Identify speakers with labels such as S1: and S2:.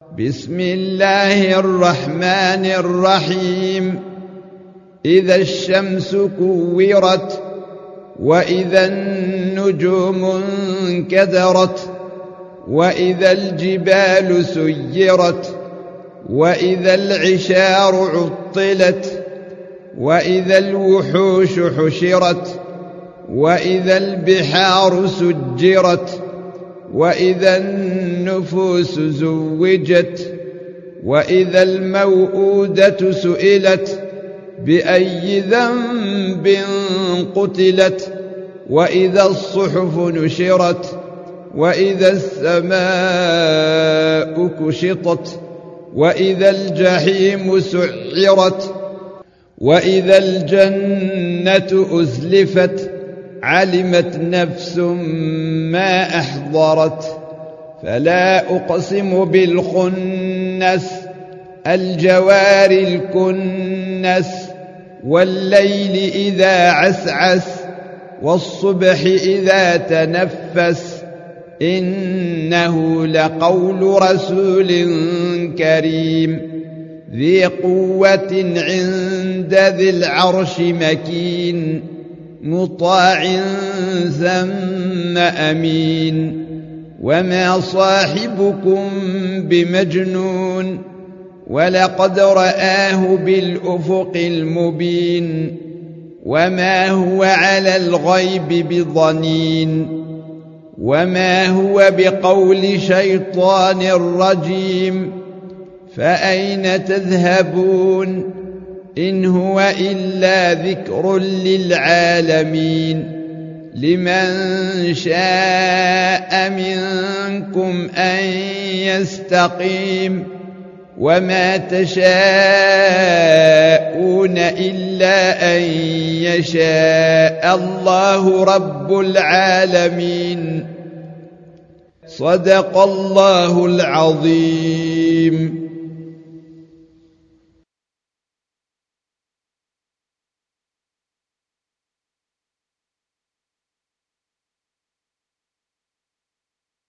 S1: بسم الله الرحمن الرحيم. إذا الشمس كورت، وإذا النجوم انكدرت، وإذا الجبال سيرت، وإذا العشار عطلت، وإذا الوحوش حشرت، وإذا البحار سجرت، وإذا النفوس زوجت، وإذا الموءودة سئلت بأي ذنب قتلت، وإذا الصحف نشرت، وإذا السماء كشطت، وإذا الجحيم سعرت، وإذا الجنة أزلفت، علمت نفس ما أحضرت. فلا أقسم بالخنس، الجوار الكنس، والليل إذا عسعس، والصبح إذا تنفس، إنه لقول رسول كريم ذي قوة عند ذي العرش مكين، مطاع ثم أمين. وما صاحبكم بمجنون، ولقد رآه بالأفق المبين، وما هو على الغيب بضنين، وما هو بقول شيطان رجيم. فأين تذهبون؟ إن هو إلا ذكر للعالمين. لمن شاء منكم أن يستقيم، وما تشاءون إلا أن يشاء الله رب العالمين. صدق الله العظيم.